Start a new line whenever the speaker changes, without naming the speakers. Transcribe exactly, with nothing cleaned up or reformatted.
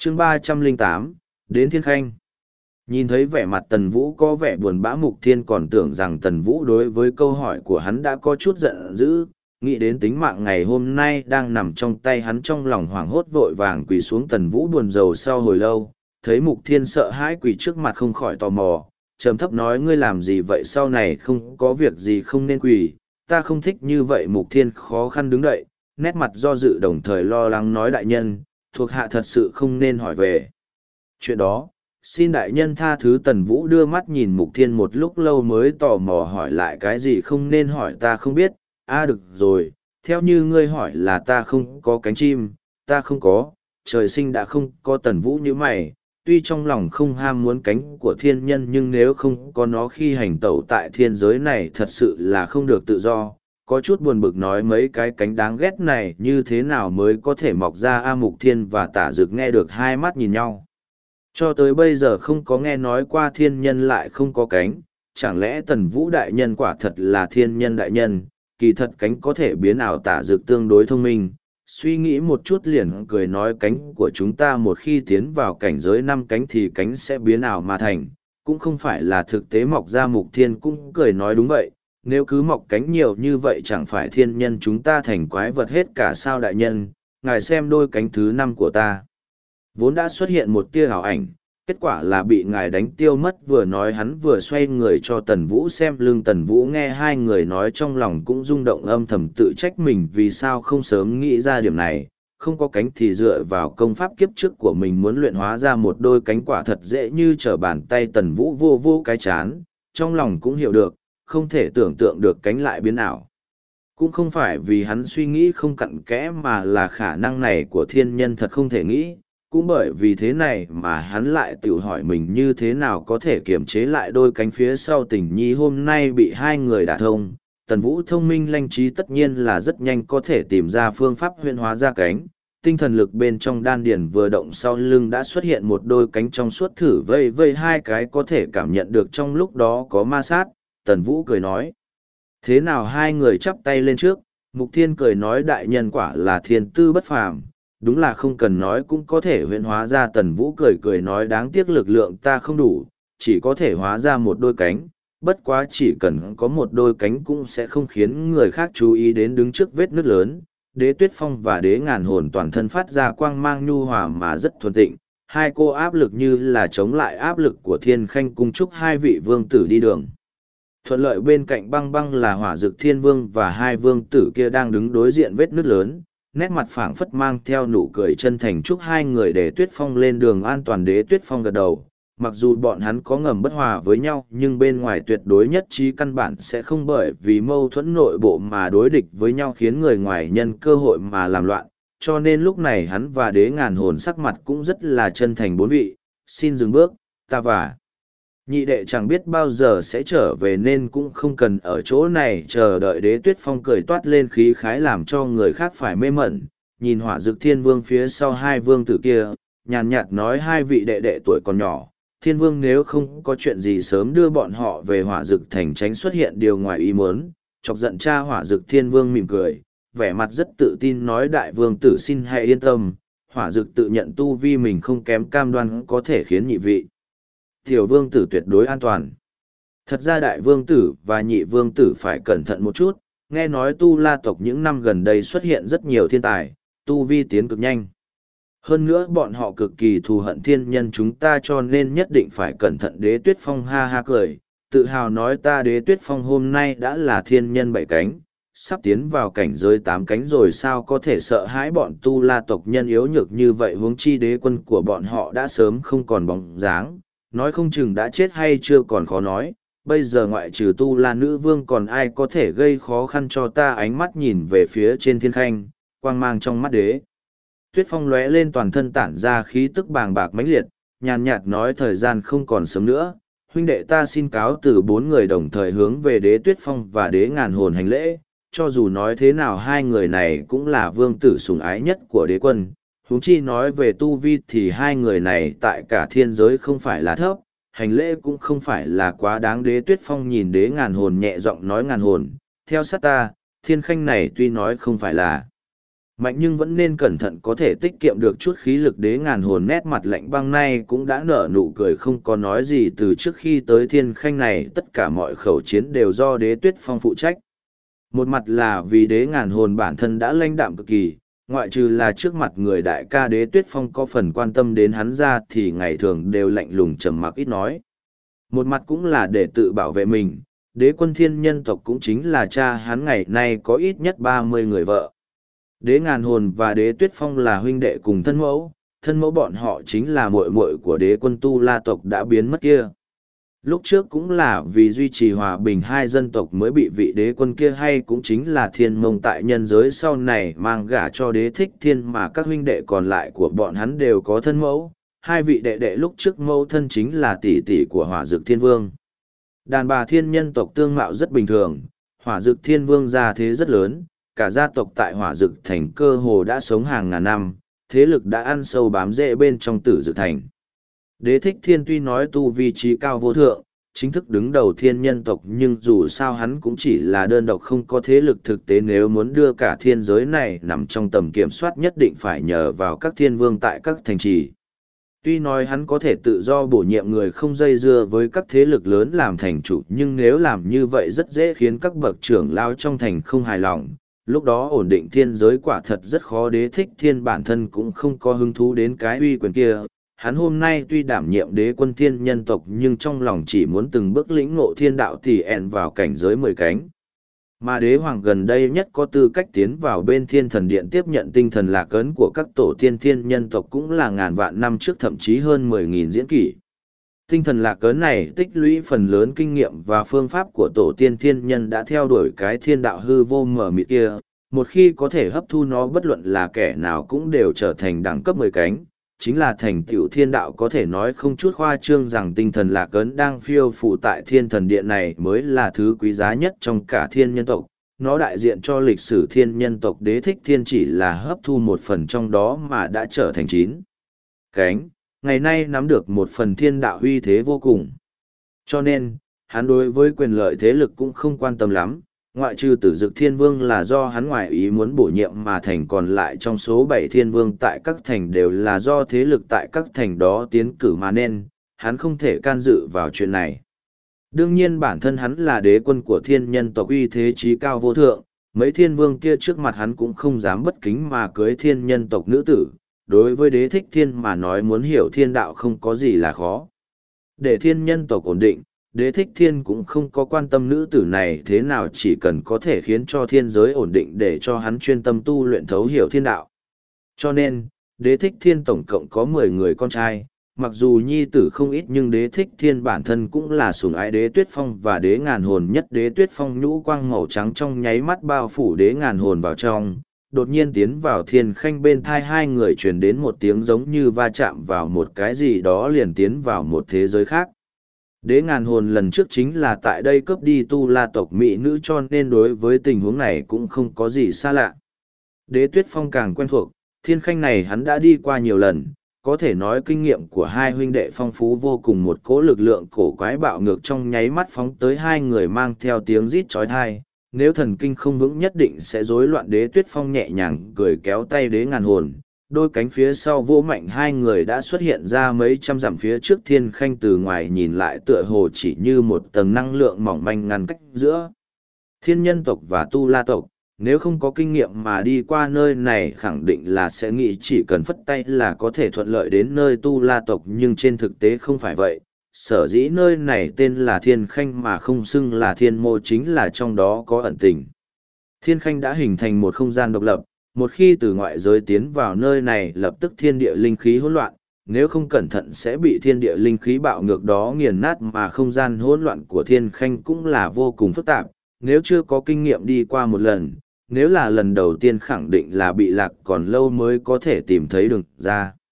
chương ba trăm lẻ tám, đến Thiên Khanh. Nhìn thấy vẻ mặt Tần Vũ có vẻ buồn bã, Mục Thiên còn tưởng rằng Tần Vũ đối với câu hỏi của hắn đã có chút giận dữ, nghĩ đến tính mạng ngày hôm nay đang nằm trong tay hắn, trong lòng hoảng hốt vội vàng quỳ xuống. Tần Vũ buồn rầu sau hồi lâu, thấy Mục Thiên sợ hãi quỳ trước mặt không khỏi tò mò, trầm thấp nói: ngươi làm gì vậy, sau này không có việc gì không nên quỳ, ta không thích như vậy. Mục Thiên khó khăn đứng dậy, nét mặt do dự đồng thời lo lắng nói: đại nhân, thuộc hạ thật sự không nên hỏi về chuyện đó, xin đại nhân tha thứ. Tần Vũ đưa mắt nhìn Mục Thiên một lúc lâu mới tò mò hỏi lại: cái gì không nên hỏi, ta không biết. A à, được rồi, theo như ngươi hỏi là ta không có cánh chim, ta không có, trời sinh đã không có. Tần Vũ như mày, tuy trong lòng không ham muốn cánh của thiên nhân, nhưng nếu không có nó khi hành tẩu tại thiên giới này thật sự là không được tự do. Có chút buồn bực nói: mấy cái cánh đáng ghét này như thế nào mới có thể mọc ra? A Mục Thiên và Tả Dực nghe được hai mắt nhìn nhau. Cho tới bây giờ không có nghe nói qua thiên nhân lại không có cánh, chẳng lẽ Tần Vũ đại nhân quả thật là thiên nhân đại nhân? Kỳ thật cánh có thể biến ảo. Tả Dực tương đối thông minh, suy nghĩ một chút liền cười nói: cánh của chúng ta một khi tiến vào cảnh giới năm cánh thì cánh sẽ biến ảo mà thành, cũng không phải là thực tế mọc ra. Mục Thiên cũng cười nói: đúng vậy, nếu cứ mọc cánh nhiều như vậy chẳng phải thiên nhân chúng ta thành quái vật hết cả sao? Đại nhân, ngài xem đôi cánh thứ năm của ta. Vốn đã xuất hiện một tia ảo ảnh, kết quả là bị ngài đánh tiêu mất. Vừa nói hắn vừa xoay người cho Tần Vũ xem lưng. Tần Vũ nghe hai người nói trong lòng cũng rung động, âm thầm tự trách mình vì sao không sớm nghĩ ra điểm này. Không có cánh thì dựa vào công pháp kiếp trước của mình muốn luyện hóa ra một đôi cánh quả thật dễ như trở bàn tay. Tần Vũ vô vô cái chán, trong lòng cũng hiểu được, không thể tưởng tượng được cánh lại biến ảo. Cũng không phải vì hắn suy nghĩ không cặn kẽ, mà là khả năng này của thiên nhân thật không thể nghĩ. Cũng bởi vì thế này mà hắn lại tự hỏi mình như thế nào có thể kiềm chế lại đôi cánh phía sau. Tình nhi hôm nay bị hai người đả thông, Tần Vũ thông minh lanh trí tất nhiên là rất nhanh có thể tìm ra phương pháp huyễn hóa ra cánh. Tinh thần lực bên trong đan điền vừa động, sau lưng đã xuất hiện một đôi cánh trong suốt, thử vây vây hai cái có thể cảm nhận được trong lúc đó có ma sát. Tần Vũ cười nói: thế nào? Hai người chắp tay lên trước. Mục Thiên cười nói: đại nhân quả là thiên tư bất phàm, đúng là không cần nói cũng có thể huyễn hóa ra. Tần Vũ cười cười nói: đáng tiếc lực lượng ta không đủ, chỉ có thể hóa ra một đôi cánh, bất quá chỉ cần có một đôi cánh cũng sẽ không khiến người khác chú ý đến. Đứng trước vết nứt lớn, Đế Tuyết Phong và Đế Ngàn Hồn toàn thân phát ra quang mang nhu hòa mà rất thuần tịnh, hai cô áp lực như là chống lại áp lực của Thiên Khanh cung, chúc hai vị vương tử đi đường thuận lợi. Bên cạnh Băng Băng là Hỏa Dực Thiên Vương và hai vương tử kia đang đứng đối diện vết nứt lớn, nét mặt phảng phất mang theo nụ cười chân thành chúc hai người Đế Tuyết Phong lên đường an toàn. Đế Tuyết Phong gật đầu, mặc dù bọn hắn có ngầm bất hòa với nhau nhưng bên ngoài tuyệt đối nhất trí, căn bản sẽ không bởi vì mâu thuẫn nội bộ mà đối địch với nhau, khiến người ngoài nhân cơ hội mà làm loạn. Cho nên lúc này hắn và Đế Ngàn Hồn sắc mặt cũng rất là chân thành: bốn vị, xin dừng bước, ta và nhị đệ chẳng biết bao giờ sẽ trở về nên cũng không cần ở chỗ này chờ đợi. Đế Tuyết Phong cười toát lên khí khái làm cho người khác phải mê mẩn, nhìn Hỏa Dực Thiên Vương phía sau hai vương tử kia, nhàn nhạt nói: hai vị đệ đệ tuổi còn nhỏ, Thiên Vương nếu không có chuyện gì sớm đưa bọn họ về Hỏa Dực Thành tránh xuất hiện điều ngoài ý muốn. Chọc giận cha Hỏa Dực Thiên Vương mỉm cười, vẻ mặt rất tự tin nói: đại vương tử xin hãy yên tâm, Hỏa Dực tự nhận tu vi mình không kém, cam đoan có thể khiến nhị vị tiểu vương tử tuyệt đối an toàn. Thật ra đại vương tử và nhị vương tử phải cẩn thận một chút, nghe nói Tu La tộc những năm gần đây xuất hiện rất nhiều thiên tài, tu vi tiến cực nhanh. Hơn nữa bọn họ cực kỳ thù hận thiên nhân chúng ta, cho nên nhất định phải cẩn thận. Đế Tuyết Phong ha ha cười, tự hào nói: ta Đế Tuyết Phong hôm nay đã là thiên nhân bảy cánh, sắp tiến vào cảnh giới tám cánh rồi, sao có thể sợ hãi bọn Tu La tộc nhân yếu nhược như vậy? Huống chi đế quân của bọn họ đã sớm không còn bóng dáng, nói không chừng đã chết hay chưa còn khó nói. Bây giờ ngoại trừ Tu La nữ vương còn ai có thể gây khó khăn cho ta? Ánh mắt nhìn về phía trên Thiên Khanh, quang mang trong mắt Đế Tuyết Phong lóe lên, toàn thân tản ra khí tức bàng bạc mãnh liệt, nhàn nhạt nói: thời gian không còn sớm nữa, huynh đệ ta xin cáo từ. Bốn người đồng thời hướng về Đế Tuyết Phong và Đế Ngàn Hồn hành lễ. Cho dù nói thế nào hai người này cũng là vương tử sủng ái nhất của đế quân, huống chi nói về tu vi thì hai người này tại cả thiên giới không phải là thấp, hành lễ cũng không phải là quá đáng. Đế Tuyết Phong nhìn Đế Ngàn Hồn nhẹ giọng nói: Ngàn Hồn, theo sát ta, Thiên Khanh này tuy nói không phải là Mạnh nhưng vẫn nên cẩn thận có thể tiết kiệm được chút khí lực. Đế ngàn hồn nét mặt lạnh băng này cũng đã nở nụ cười không có nói gì. Từ trước khi tới thiên khanh này tất cả mọi khẩu chiến đều do đế tuyết phong phụ trách. Một mặt là vì đế ngàn hồn bản thân đã lãnh đạm cực kỳ, ngoại trừ là trước mặt người đại ca đế tuyết phong có phần quan tâm đến hắn ra thì ngày thường đều lạnh lùng trầm mặc ít nói. Một mặt cũng là để tự bảo vệ mình, đế quân thiên nhân tộc cũng chính là cha hắn ngày nay có ít nhất ba mươi người vợ. Đế ngàn hồn và đế tuyết phong là huynh đệ cùng thân mẫu, thân mẫu bọn họ chính là muội muội của đế quân tu la tộc đã biến mất kia. Lúc trước cũng là vì duy trì hòa bình hai dân tộc mới bị vị đế quân kia hay cũng chính là thiên mông tại nhân giới sau này mang gả cho đế thích thiên mà các huynh đệ còn lại của bọn hắn đều có thân mẫu. Hai vị đệ đệ lúc trước mẫu thân chính là tỷ tỷ của hỏa dực thiên vương. Đàn bà thiên nhân tộc tương mạo rất bình thường, hỏa dực thiên vương gia thế rất lớn, cả gia tộc tại hỏa dực thành cơ hồ đã sống hàng ngàn năm, thế lực đã ăn sâu bám rễ bên trong tử dực thành. Đế thích thiên tuy nói tu vi trí cao vô thượng, chính thức đứng đầu thiên nhân tộc nhưng dù sao hắn cũng chỉ là đơn độc không có thế lực thực tế, nếu muốn đưa cả thiên giới này nằm trong tầm kiểm soát nhất định phải nhờ vào các thiên vương tại các thành trì. Tuy nói hắn có thể tự do bổ nhiệm người không dây dưa với các thế lực lớn làm thành chủ, nhưng nếu làm như vậy rất dễ khiến các bậc trưởng lao trong thành không hài lòng. Lúc đó ổn định thiên giới quả thật rất khó. Đế thích thiên bản thân cũng không có hứng thú đến cái uy quyền kia. Hắn hôm nay tuy đảm nhiệm đế quân thiên nhân tộc nhưng trong lòng chỉ muốn từng bước lĩnh ngộ thiên đạo thì ẹn vào cảnh giới mười cánh. Mà đế hoàng gần đây nhất có tư cách tiến vào bên thiên thần điện tiếp nhận tinh thần lạc ấn của các tổ tiên thiên nhân tộc cũng là ngàn vạn năm trước, thậm chí hơn mười nghìn diễn kỷ. Tinh thần lạc ấn này tích lũy phần lớn kinh nghiệm và phương pháp của tổ tiên thiên nhân đã theo đuổi cái thiên đạo hư vô mờ mịt kia. Một khi có thể hấp thu nó, bất luận là kẻ nào cũng đều trở thành đẳng cấp mười cánh. Chính là thành tựu thiên đạo, có thể nói không chút khoa trương rằng tinh thần lạc ấn đang phiêu phù tại thiên thần điện này mới là thứ quý giá nhất trong cả thiên nhân tộc. Nó đại diện cho lịch sử thiên nhân tộc. Đế thích thiên chỉ là hấp thu một phần trong đó mà đã trở thành chín cánh, ngày nay nắm được một phần thiên đạo uy thế vô cùng. Cho nên, hắn đối với quyền lợi thế lực cũng không quan tâm lắm. Ngoại trừ tử dực thiên vương là do hắn ngoại ý muốn bổ nhiệm mà thành, còn lại trong số bảy thiên vương tại các thành đều là do thế lực tại các thành đó tiến cử mà nên, hắn không thể can dự vào chuyện này. Đương nhiên bản thân hắn là đế quân của thiên nhân tộc uy thế trí cao vô thượng, mấy thiên vương kia trước mặt hắn cũng không dám bất kính mà cưới thiên nhân tộc nữ tử. Đối với đế thích thiên mà nói, muốn hiểu thiên đạo không có gì là khó. Để thiên nhân tộc ổn định, đế thích thiên cũng không có quan tâm nữ tử này thế nào, chỉ cần có thể khiến cho thiên giới ổn định để cho hắn chuyên tâm tu luyện thấu hiểu thiên đạo. Cho nên, đế thích thiên tổng cộng có mười người con trai, mặc dù nhi tử không ít nhưng đế thích thiên bản thân cũng là sủng ái đế tuyết phong và đế ngàn hồn nhất. Đế tuyết phong nhũ quang màu trắng trong nháy mắt bao phủ đế ngàn hồn vào trong, đột nhiên tiến vào thiên khanh bên thai hai người truyền đến một tiếng giống như va chạm vào một cái gì đó, liền tiến vào một thế giới khác. Đế ngàn hồn lần trước chính là tại đây cướp đi tu la tộc mỹ nữ, cho nên đối với tình huống này cũng không có gì xa lạ. Đế tuyết phong càng quen thuộc, thiên khanh này hắn đã đi qua nhiều lần, có thể nói kinh nghiệm của hai huynh đệ phong phú vô cùng. Một cỗ lực lượng cổ quái bạo ngược trong nháy mắt phóng tới hai người mang theo tiếng rít chói tai. Nếu thần kinh không vững nhất định sẽ rối loạn. Đế tuyết phong nhẹ nhàng cười kéo tay đế ngàn hồn, đôi cánh phía sau vỗ mạnh, hai người đã xuất hiện ra mấy trăm dặm phía trước thiên khanh. Từ ngoài nhìn lại tựa hồ chỉ như một tầng năng lượng mỏng manh ngăn cách giữa thiên nhân tộc và tu la tộc. Nếu không có kinh nghiệm mà đi qua nơi này khẳng định là sẽ nghĩ chỉ cần phất tay là có thể thuận lợi đến nơi tu la tộc, nhưng trên thực tế không phải vậy. Sở dĩ nơi này tên là thiên khanh mà không xưng là thiên mô chính là trong đó có ẩn tình. Thiên khanh đã hình thành một không gian độc lập, một khi từ ngoại giới tiến vào nơi này lập tức thiên địa linh khí hỗn loạn, nếu không cẩn thận sẽ bị thiên địa linh khí bạo ngược đó nghiền nát. Mà không gian hỗn loạn của thiên khanh cũng là vô cùng phức tạp, nếu chưa có kinh nghiệm đi qua một lần, nếu là lần đầu tiên khẳng định là bị lạc, còn lâu mới có thể tìm thấy đường ra.